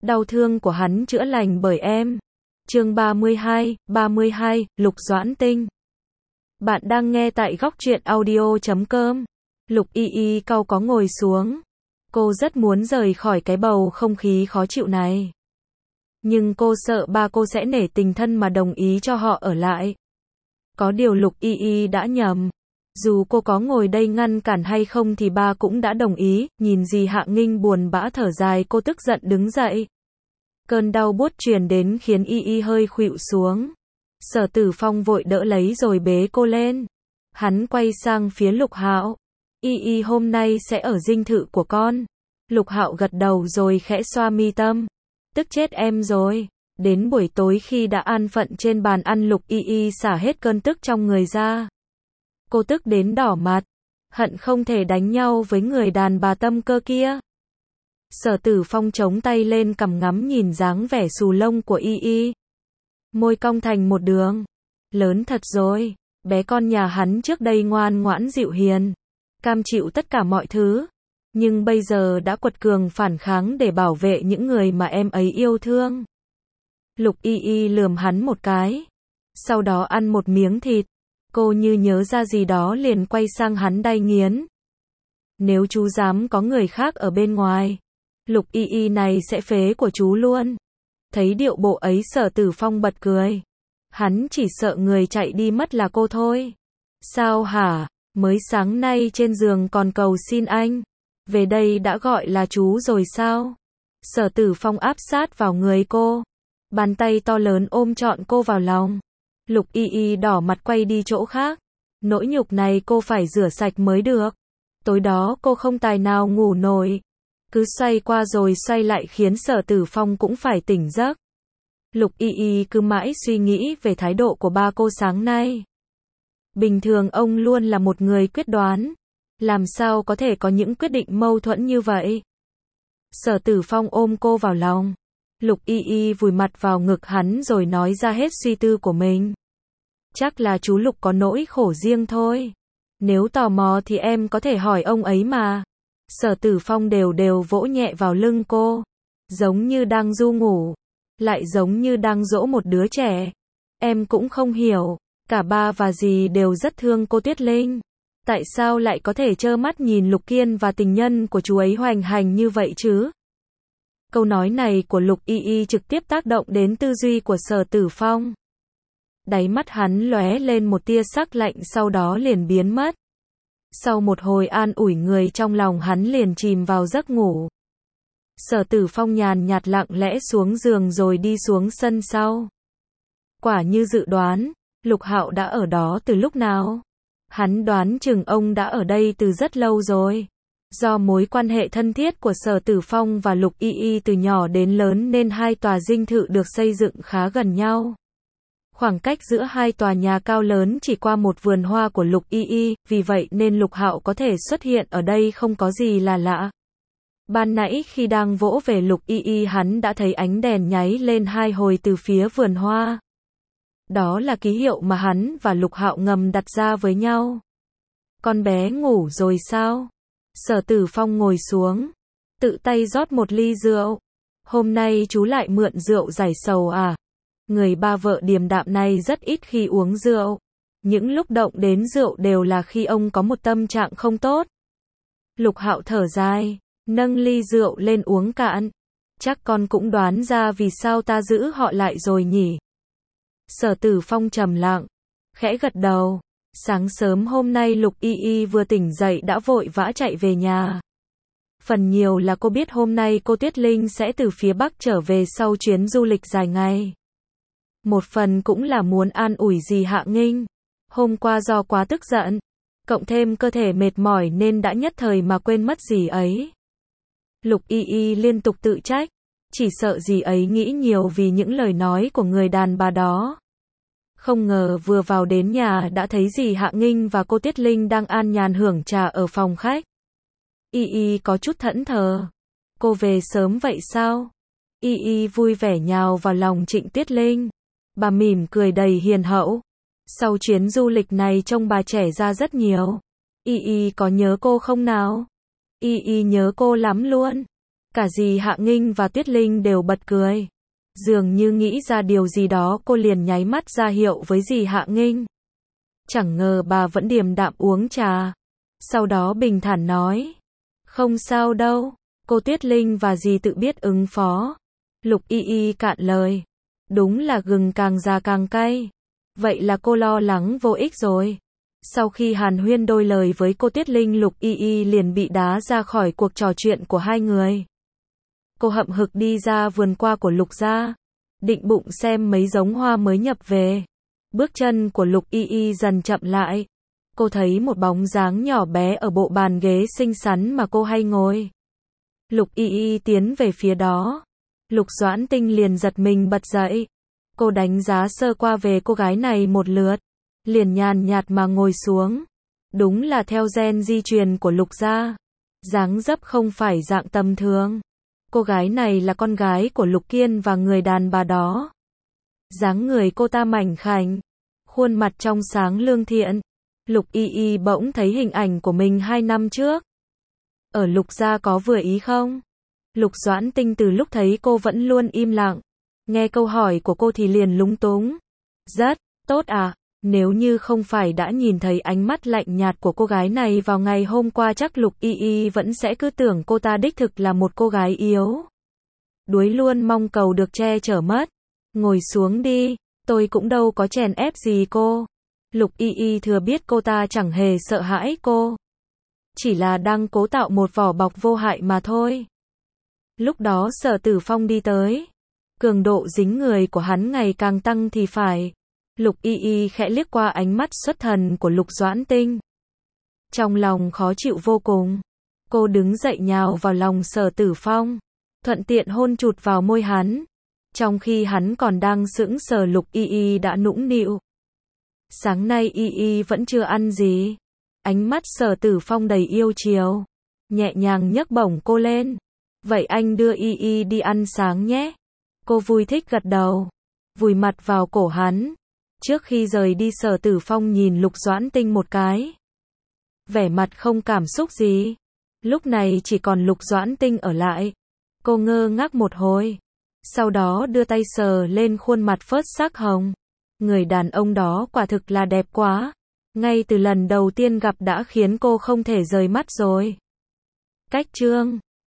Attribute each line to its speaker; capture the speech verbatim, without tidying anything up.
Speaker 1: đau thương của hắn chữa lành bởi em. Chương ba mươi hai, ba mươi hai, Lục Doãn Tinh. Bạn đang nghe tại góc truyện audio chấm com. Lục Y Y cau có ngồi xuống. Cô rất muốn rời khỏi cái bầu không khí khó chịu này. Nhưng cô sợ ba cô sẽ nể tình thân mà đồng ý cho họ ở lại. Có điều Lục Y Y đã nhầm. Dù cô có ngồi đây ngăn cản hay không thì ba cũng đã đồng ý. Nhìn dì Hạ Nghinh buồn bã thở dài, cô tức giận đứng dậy. Cơn đau buốt truyền đến khiến Y Y hơi khuỵu xuống. Sở Tử Phong vội đỡ lấy rồi bế cô lên. Hắn quay sang phía Lục Hạo. Y Y hôm nay sẽ ở dinh thự của con. Lục Hạo gật đầu rồi khẽ xoa mi tâm. Tức chết em rồi. Đến buổi tối khi đã an phận trên bàn ăn, Lục Y Y xả hết cơn tức trong người ra. Cô tức đến đỏ mặt. Hận không thể đánh nhau với người đàn bà tâm cơ kia. Sở Tử Phong chống tay lên cằm ngắm nhìn dáng vẻ xù lông của Y Y. Môi cong thành một đường. Lớn thật rồi. Bé con nhà hắn trước đây ngoan ngoãn dịu hiền. Cam chịu tất cả mọi thứ. Nhưng bây giờ đã quật cường phản kháng để bảo vệ những người mà em ấy yêu thương. Lục Y Y lườm hắn một cái. Sau đó ăn một miếng thịt. Cô như nhớ ra gì đó liền quay sang hắn đay nghiến. Nếu chú dám có người khác ở bên ngoài, Lục Y Y này sẽ phế của chú luôn. Thấy điệu bộ ấy, Sở Tử Phong bật cười. Hắn chỉ sợ người chạy đi mất là cô thôi. Sao hả? Mới sáng nay trên giường còn cầu xin anh. Về đây đã gọi là chú rồi sao? Sở Tử Phong áp sát vào người cô. Bàn tay to lớn ôm trọn cô vào lòng. Lục Y Y đỏ mặt quay đi chỗ khác. Nỗi nhục này cô phải rửa sạch mới được. Tối đó cô không tài nào ngủ nổi. Cứ xoay qua rồi xoay lại khiến Sở Tử Phong cũng phải tỉnh giấc. Lục Y Y cứ mãi suy nghĩ về thái độ của ba cô sáng nay. Bình thường ông luôn là một người quyết đoán. Làm sao có thể có những quyết định mâu thuẫn như vậy? Sở Tử Phong ôm cô vào lòng. Lục Y Y vùi mặt vào ngực hắn rồi nói ra hết suy tư của mình. Chắc là chú Lục có nỗi khổ riêng thôi. Nếu tò mò thì em có thể hỏi ông ấy mà. Sở Tử Phong đều đều vỗ nhẹ vào lưng cô. Giống như đang ru ngủ. Lại giống như đang dỗ một đứa trẻ. Em cũng không hiểu. Cả ba và dì đều rất thương cô Tuyết Linh. Tại sao lại có thể trơ mắt nhìn Lục Kiên và tình nhân của chú ấy hoành hành như vậy chứ? Câu nói này của Lục Y Y trực tiếp tác động đến tư duy của Sở Tử Phong. Đáy mắt hắn lóe lên một tia sắc lạnh, sau đó liền biến mất. Sau một hồi an ủi người trong lòng, hắn liền chìm vào giấc ngủ. Sở Tử Phong nhàn nhạt lặng lẽ xuống giường rồi đi xuống sân sau. Quả như dự đoán, Lục Hạo đã ở đó từ lúc nào? Hắn đoán chừng ông đã ở đây từ rất lâu rồi. Do mối quan hệ thân thiết của Sở Tử Phong và Lục Y Y từ nhỏ đến lớn nên hai tòa dinh thự được xây dựng khá gần nhau. Khoảng cách giữa hai tòa nhà cao lớn chỉ qua một vườn hoa của Lục Y Y, vì vậy nên Lục Hạo có thể xuất hiện ở đây không có gì là lạ. Ban nãy khi đang vỗ về Lục Y Y, hắn đã thấy ánh đèn nháy lên hai hồi từ phía vườn hoa. Đó là ký hiệu mà hắn và Lục Hạo ngầm đặt ra với nhau. Con bé ngủ rồi sao? Sở Tử Phong ngồi xuống, tự tay rót một ly rượu. Hôm nay chú lại mượn rượu giải sầu à? Người ba vợ điềm đạm này rất ít khi uống rượu. Những lúc động đến rượu đều là khi ông có một tâm trạng không tốt. Lục Hạo thở dài, nâng ly rượu lên uống cạn. Chắc con cũng đoán ra vì sao ta giữ họ lại rồi nhỉ? Sở Tử Phong trầm lặng, khẽ gật đầu. Sáng sớm hôm nay Lục Y Y vừa tỉnh dậy đã vội vã chạy về nhà. Phần nhiều là cô biết hôm nay cô Tuyết Linh sẽ từ phía Bắc trở về sau chuyến du lịch dài ngày. Một phần cũng là muốn an ủi dì Hạ Nghinh. Hôm qua do quá tức giận, cộng thêm cơ thể mệt mỏi nên đã nhất thời mà quên mất dì ấy. Lục Y Y liên tục tự trách, chỉ sợ dì ấy nghĩ nhiều vì những lời nói của người đàn bà đó. Không ngờ vừa vào đến nhà đã thấy dì Hạ Nghinh và cô Tuyết Linh đang an nhàn hưởng trà ở phòng khách. Y Y có chút thẫn thờ. Cô về sớm vậy sao? Y Y vui vẻ nhào vào lòng Trịnh Tuyết Linh. Bà mỉm cười đầy hiền hậu. Sau chuyến du lịch này trông bà trẻ ra rất nhiều. Y Y có nhớ cô không nào? Y Y nhớ cô lắm luôn. Cả dì Hạ Nghinh và Tuyết Linh đều bật cười. Dường như nghĩ ra điều gì đó, cô liền nháy mắt ra hiệu với dì Hạ Nghinh. Chẳng ngờ bà vẫn điềm đạm uống trà. Sau đó bình thản nói. Không sao đâu, cô Tuyết Linh và dì tự biết ứng phó. Lục Y Y cạn lời. Đúng là gừng càng già càng cay. Vậy là cô lo lắng vô ích rồi. Sau khi hàn huyên đôi lời với cô Tuyết Linh, Lục Y Y liền bị đá ra khỏi cuộc trò chuyện của hai người. Cô hậm hực đi ra vườn qua của Lục gia, định bụng xem mấy giống hoa mới nhập về. Bước chân của Lục Y Y dần chậm lại. Cô thấy một bóng dáng nhỏ bé ở bộ bàn ghế xinh xắn mà cô hay ngồi. Lục Y Y tiến về phía đó. Lục Doãn Tinh liền giật mình bật dậy. Cô đánh giá sơ qua về cô gái này một lượt, liền nhàn nhạt mà ngồi xuống. Đúng là theo gen di truyền của Lục gia. Dáng dấp không phải dạng tầm thường. Cô gái này là con gái của Lục Kiên và người đàn bà đó. Dáng người cô ta mảnh khảnh, khuôn mặt trong sáng lương thiện. Lục Y Y bỗng thấy hình ảnh của mình hai năm trước. Ở Lục gia có vừa ý không? Lục Doãn Tinh từ lúc thấy cô vẫn luôn im lặng. Nghe câu hỏi của cô thì liền lúng túng. Rất tốt à, nếu như không phải đã nhìn thấy ánh mắt lạnh nhạt của cô gái này vào ngày hôm qua, chắc Lục Y Y vẫn sẽ cứ tưởng cô ta đích thực là một cô gái yếu. Đuối luôn mong cầu được che chở mất. Ngồi xuống đi, tôi cũng đâu có chèn ép gì cô. Lục Y Y thừa biết cô ta chẳng hề sợ hãi cô. Chỉ là đang cố tạo một vỏ bọc vô hại mà thôi. Lúc đó Sở Tử Phong đi tới. Cường độ dính người của hắn ngày càng tăng thì phải. Lục Y Y khẽ liếc qua ánh mắt xuất thần của Lục Doãn Tinh. Trong lòng khó chịu vô cùng. Cô đứng dậy nhào vào lòng Sở Tử Phong, thuận tiện hôn chụt vào môi hắn. Trong khi hắn còn đang sững sờ, Lục Y Y đã nũng nịu. Sáng nay Y Y vẫn chưa ăn gì. Ánh mắt Sở Tử Phong đầy yêu chiều, nhẹ nhàng nhấc bổng cô lên. Vậy anh đưa Y Y đi ăn sáng nhé. Cô vui thích gật đầu, vùi mặt vào cổ hắn. Trước khi rời đi, Sở Tử Phong nhìn Lục Doãn Tinh một cái. Vẻ mặt không cảm xúc gì. Lúc này chỉ còn Lục Doãn Tinh ở lại. Cô ngơ ngác một hồi. Sau đó đưa tay sờ lên khuôn mặt phớt sắc hồng. Người đàn ông đó quả thực là đẹp quá. Ngay từ lần đầu tiên gặp đã khiến cô không thể rời mắt rồi. Cách chương